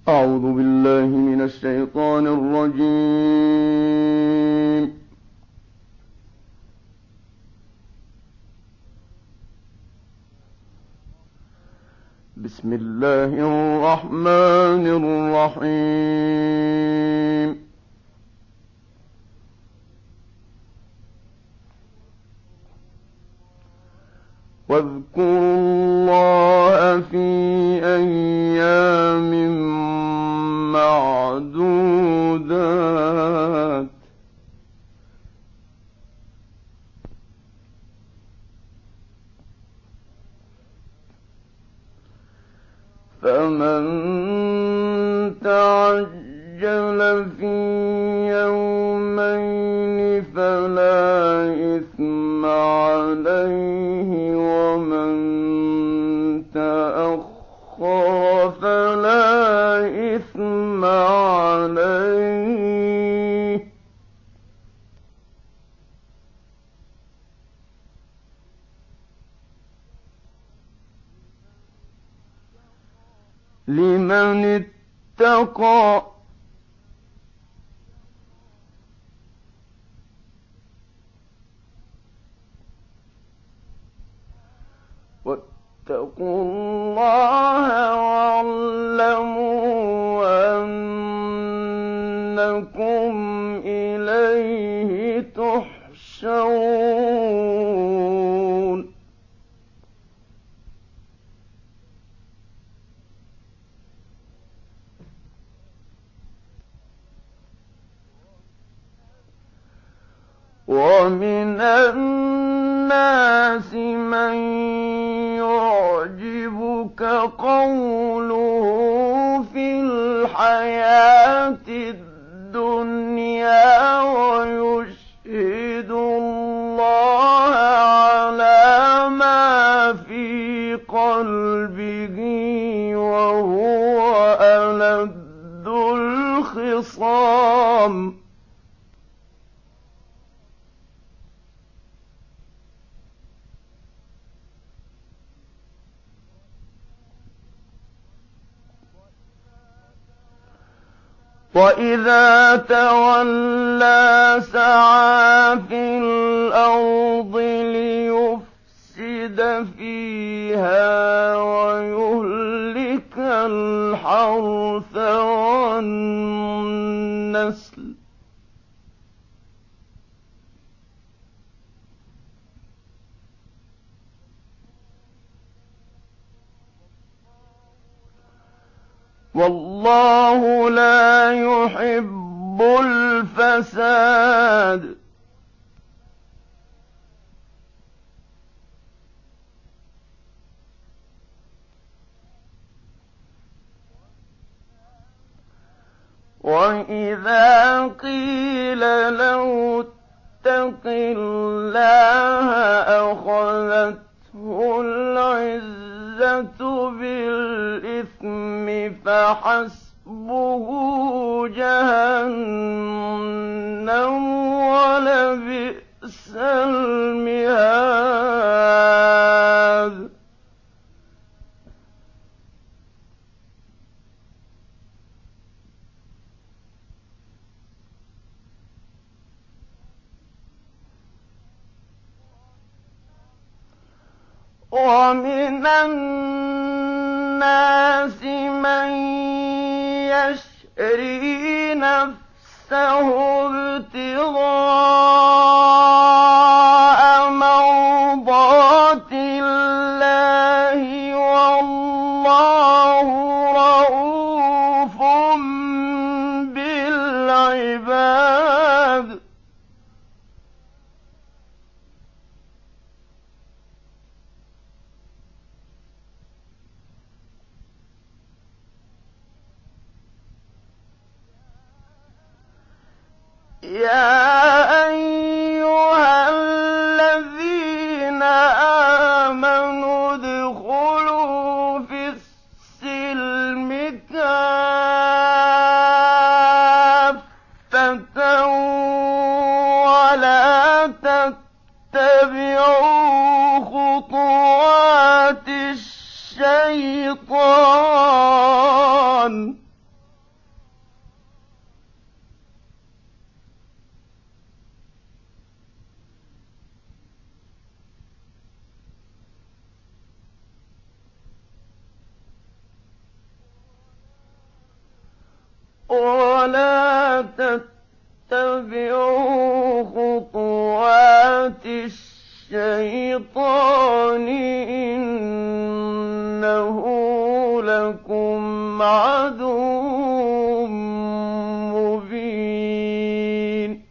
أعوذ بالله من الشيطان الرجيم. بسم الله الرحمن الرحيم. واذكروا الله في أيام معدودات فمن تعجل في يومين فلا إثم عليه ومن تأخر فلا إثم عليه لمن اتقى واتقوا الله واعلموا أنكم إليه تحشرون. ومن الناس من يعجبك قوله في الحياة الدنيا ويشهد الله على ما في قلبه وهو ألد الخصام. وإذا تولى سعى في الأرض ليفسد فيها ويهلك الحرث والنسل. والله لا يحب الفساد. وإذا قيل له اتق الله أخذته العزة بالإثم فحسبه جهنم ولبئس المهاد. ومن الناس من يشري نفسه ابتغاء مرضات الله والله رؤوف بالعباد. يا أيها الذين آمنوا ادخلوا في السلم كافة ولا تتبعوا خطوات الشيطان ولا تتبعوا خطوات الشيطان إنه لكم عدو مبين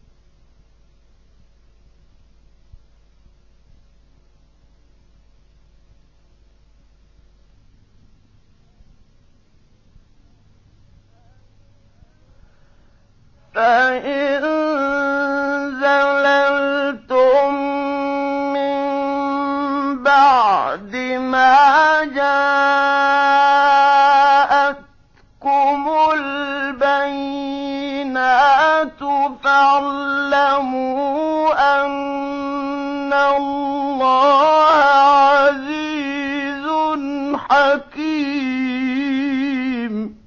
فإن زللتم من بعد ما جاءتكم البينات فاعلموا أن الله عزيز حكيم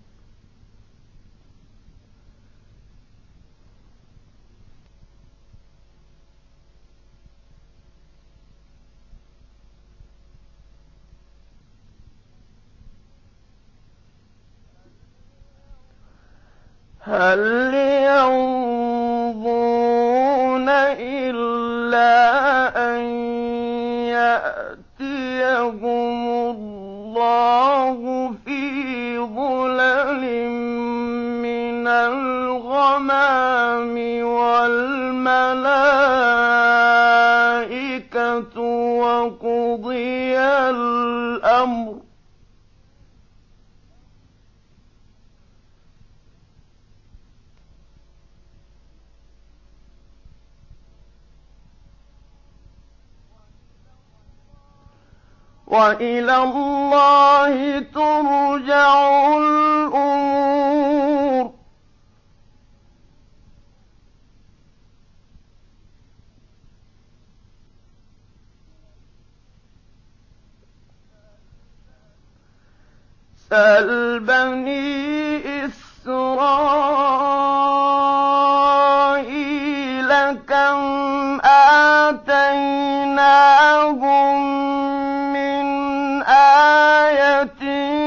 هل ينظرون إلا أن يأتيهم الله في ظلل من الغمام والملائكة وقضي الأمر وإلى الله ترجع الأمور سل بني إسرائيل كم آتيناهم من آية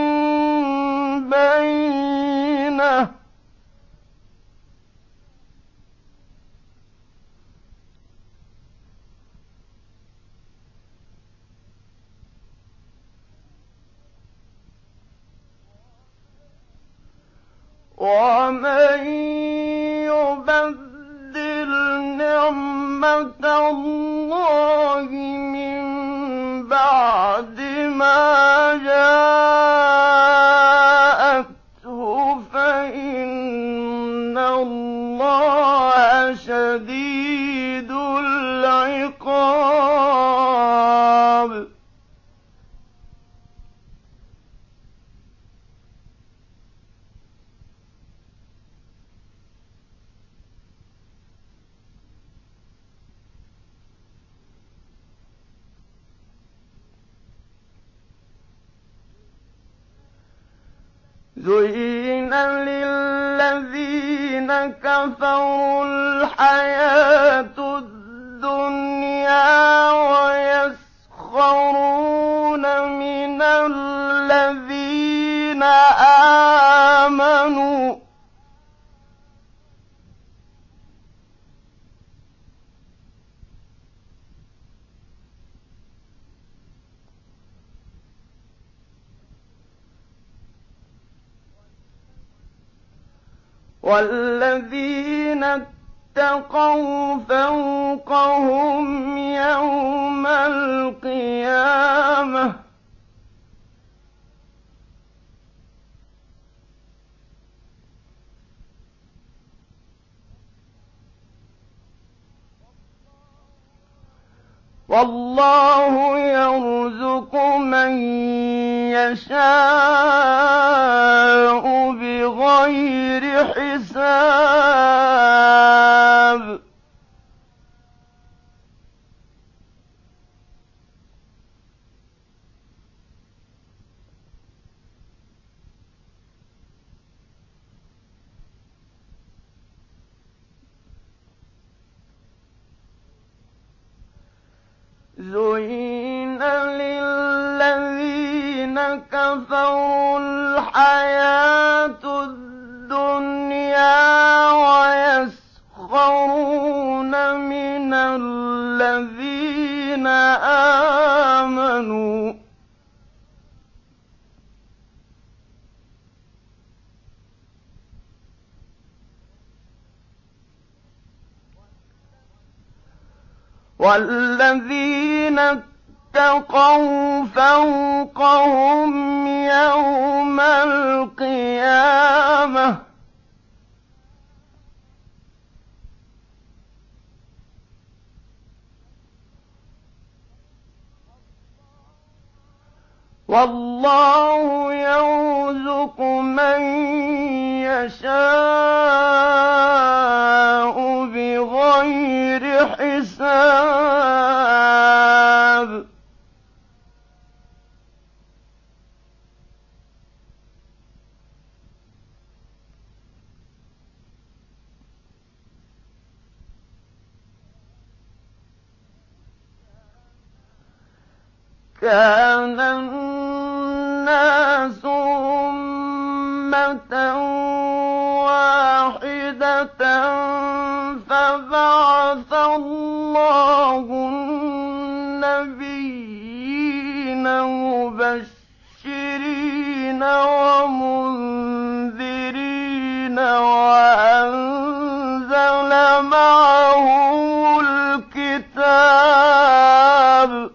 بينة ومن يبدل نعمة الله من بعد ما جاءته فإن الله شديد العقاب زين للذين كفروا الحياة الدنيا ويسخرون من الذين آمنوا والذين اتقوا فوقهم يوم القيامة والله يرزق من يشاء بغير حساب زين للذين كفروا الحياة الدنيا آمنوا والذين اتقوا فوقهم يوم القيامة والله يرزق من يشاء بغير حساب كان الناس أمة واحدة فبعث الله النبيين مبشرين ومنذرين وأنزل معهم الكتاب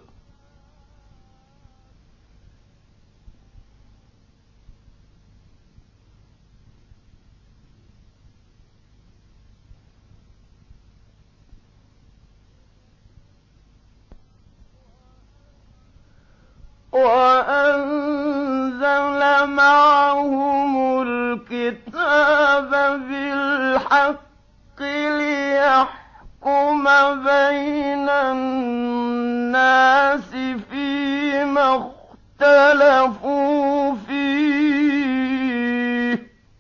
بالحق ليحكم بين الناس فيما اختلفوا فيه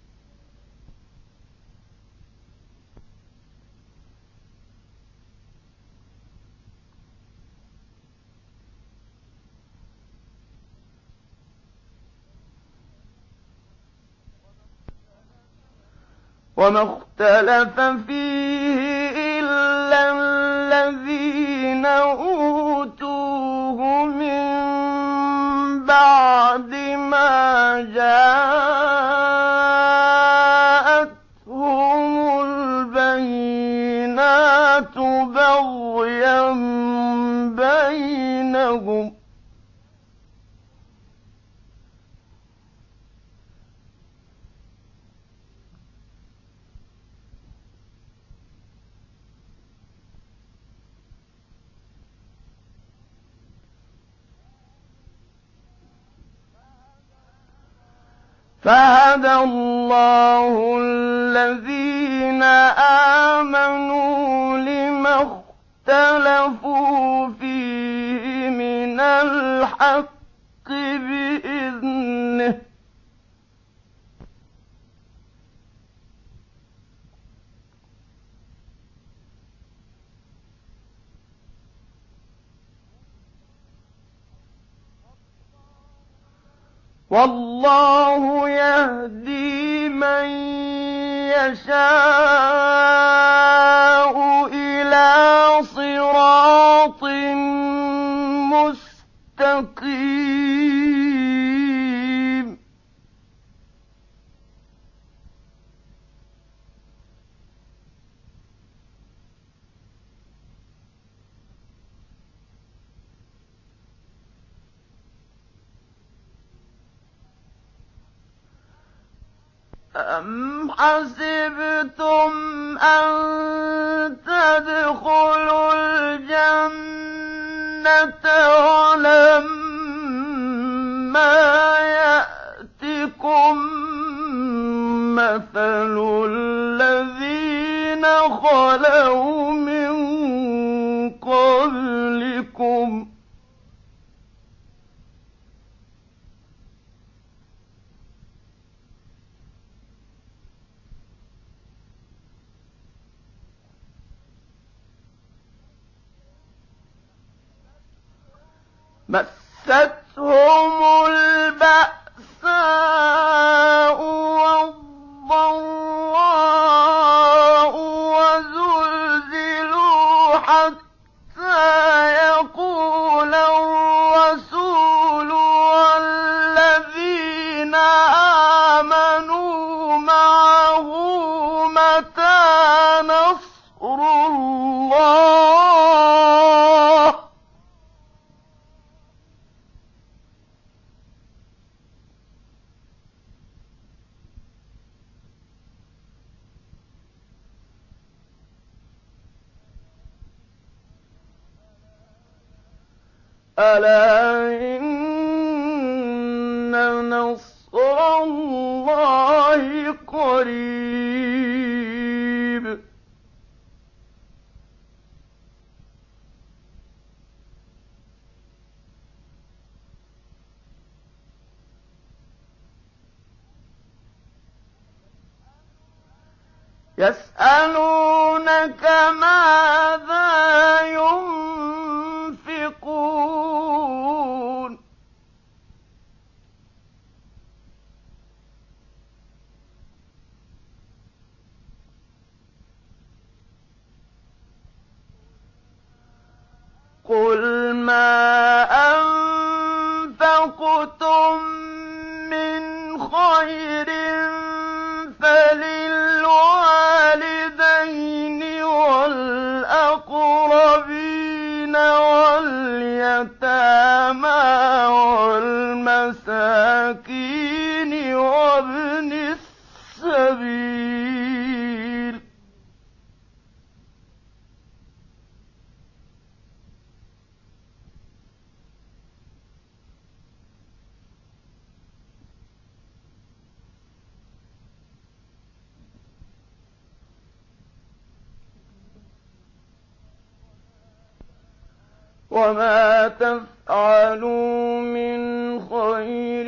وما اختلف فيه إلا الذين أوتوه من بعد ما جاءتهم البينات بغيا بينهم فهدى الله الذين آمنوا لما اختلفوا فيه من الحق بإذنه والله يهدي من يشاء إلى صراط مستقيم أم حسبتم أن تدخلوا الجنة ولما يأتكم مثل الذين خلوا من قبلكم مستهم البأساء والضراء وزلزلوا حتى يقول ألا إن نصر الله قريب يسألونك ماذا ينفقون قل ما أنفقتم من خير فللوالدين والأقربين واليتامى والمساكين وابن السبيل وما تفعلوا من خير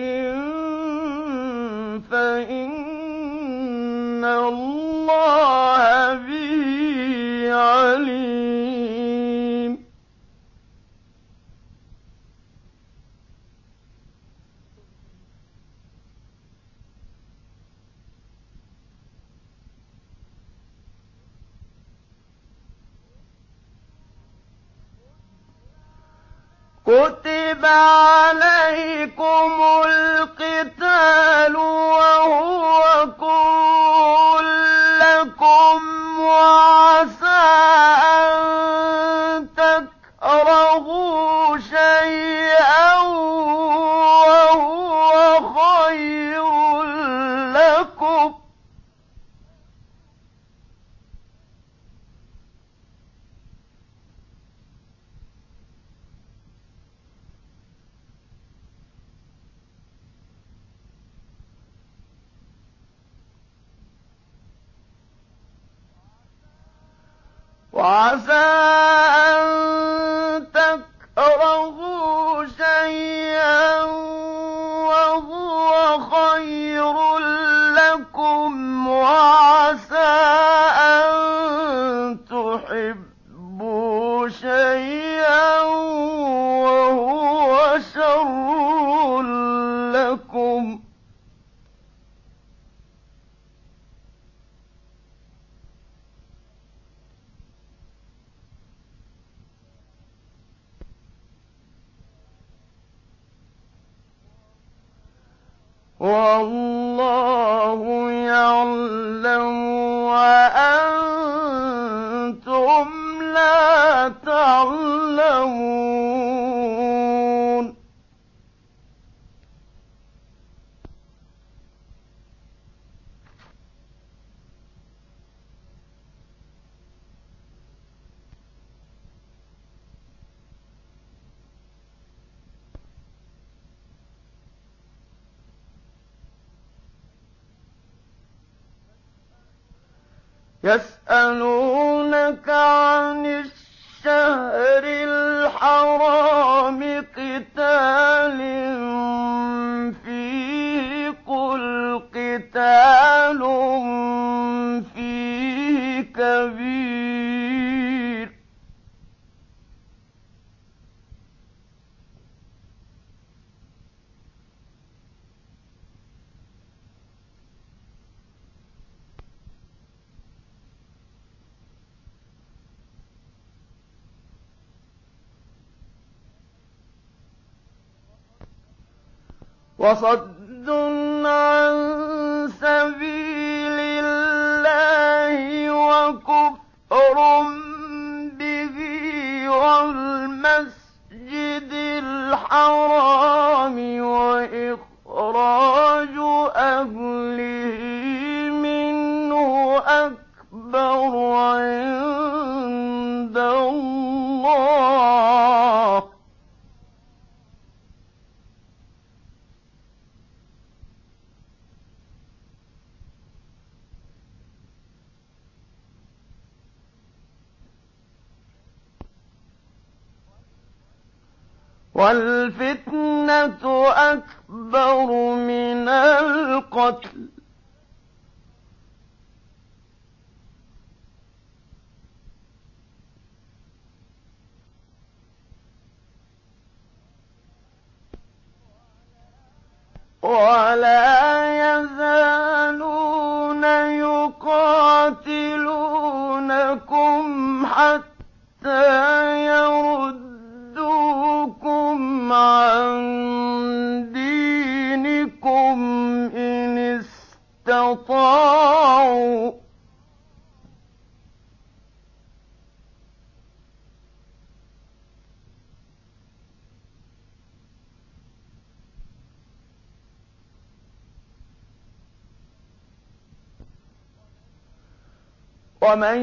فإن الله به عليم كتب عليكم القتال وهو كره لكم وعسى أن تكرهوا شيئا وهو خير لكم وعسى أن تكرهوا شيئا وهو خير لكم وعسى أن تحبوا شيئا وهو شر لكم والله يعلم وأنتم لا تعلمون يسألونك عن الشهر الحرام قتال فيه قل قتال فيه كبير وصد عن سبيل الله وكفر به والمسجد الحرام وإخراج أهله منه أكبر عند الله وَالْفِتْنَةُ أَكْبَرُ مِنَ الْقَتْلِ ۗ وَلَا يَزَالُونَ يُقَاتِلُونَكُمْ حَتَّىٰ يَرُدُّوكُمْ عَن دِينِكُمْ إِنِ اسْتَطَاعُوا ۚ وَمَن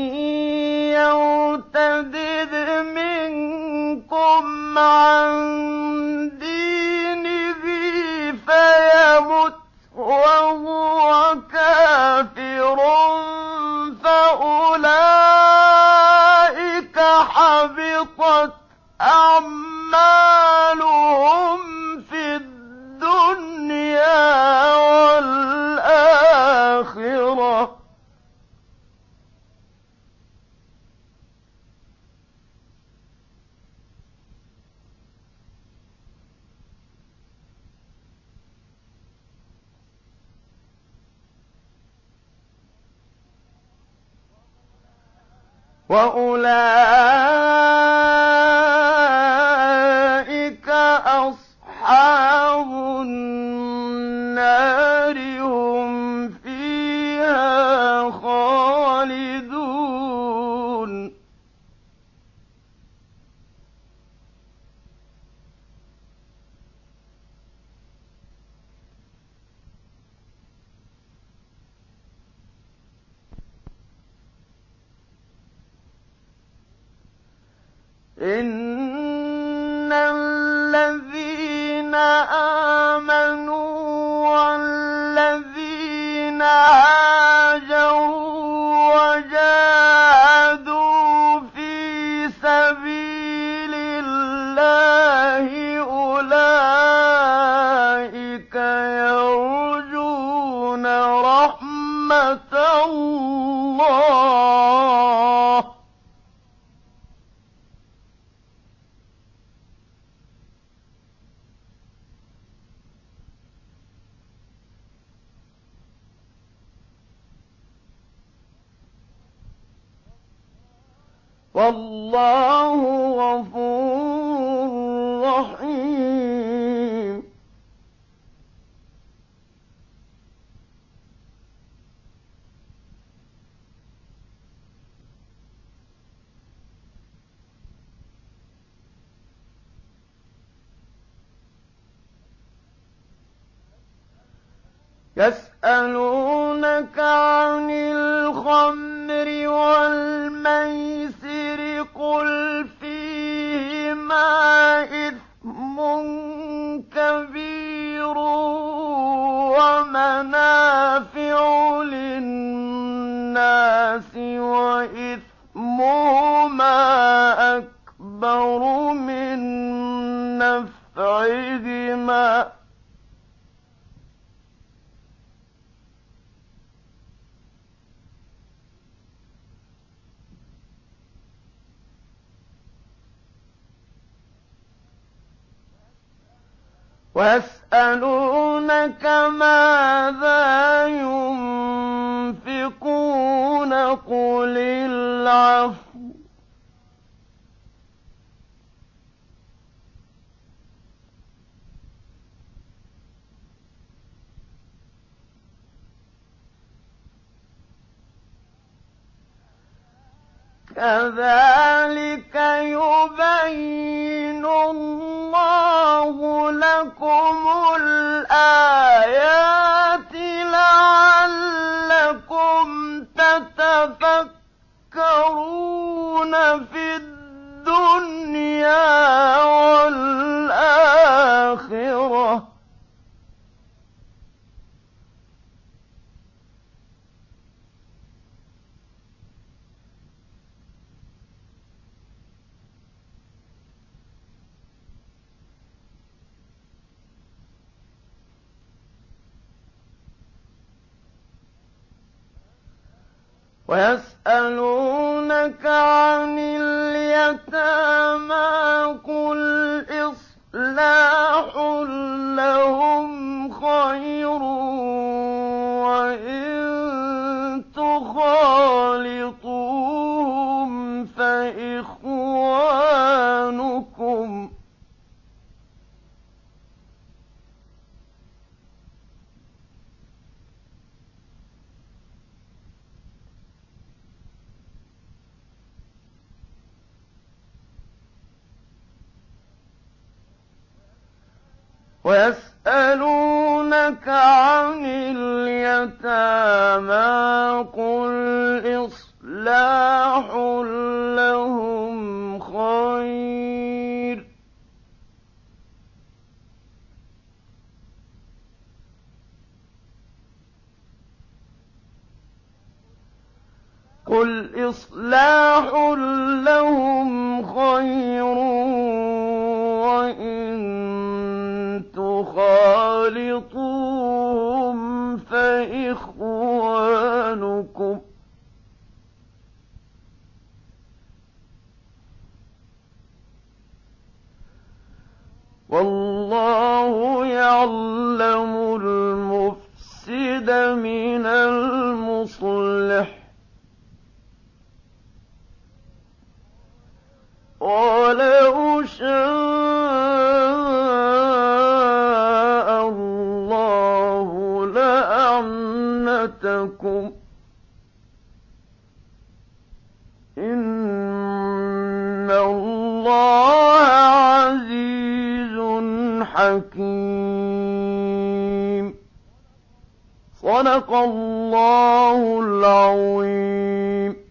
يَرْتَدِدْ مِنكُمْ عَن دِينِهِ فَيَمُتْ وَهُوَ كَافِرٌ فَأُولَٰئِكَ حَبِطَتْ أَعْمَالُهُمْ فِي الدُّنْيَا وَالْآخِرَةِ ۖ وَأُولَٰئِكَ أَصْحَابُ النَّارِ ۖ هُمْ فِيهَا خَالِدُونَ إِنَّ الَّذِينَ آمَنُوا وَالَّذِينَ هَاجَرُوا وَجَاهَدُوا فِي سَبِيلِ اللَّهِ أُولَٰئِكَ يَرْجُونَ رَحْمَتَ اللَّهِ ۗ وَاللَّهُ غَفُورٌ رَّحِيمٌ يَسْأَلُونَكَ عَنِ الْخَمْرِ وَالْمَيْسِرِ ۖ قُلْ فِيهِمَا إِثْمٌ كَبِيرٌ وَمَنَافِعُ لِلنَّاسِ وَإِثْمُهُمَا أَكْبَرُ مِن نَّفْعِهِمَا ۗ وَيَسْأَلُونَكَ مَاذَا يُنفِقُونَ ۖ قُلِ الْعَفْوَ ۖ كَذَٰلِكَ يُبَيِّنُ اللَّهُ لَكُمُ الْآيَاتِ لَعَلَّكُمْ تَتَفَكَّرُونَ فِي الدُّنْيَا وَالْآخِرَةِ ۗ ويسألونك عن اليتامى قل إصلاح لهم خير وإن تخالطوهم فإخوانكم ويسألونك عن اليتامى قل إصلاح لهم خير وإن تخالطوهم فإخوانكم والله يعلم المفسد من المصلح ولو شاء الله لأعنتكم إن الله عزيز حكيم صدق الله العظيم.